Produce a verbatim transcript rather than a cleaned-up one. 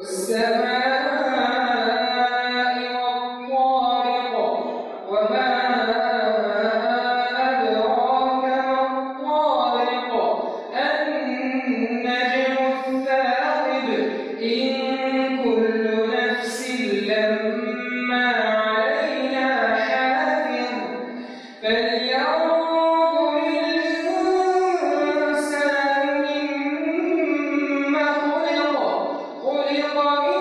والسماء والطارق وما أدراك ما الطارق النجم الثاقب إن كل نفس لما عليها حافظ فلينظر الإنسان مما خلق خلق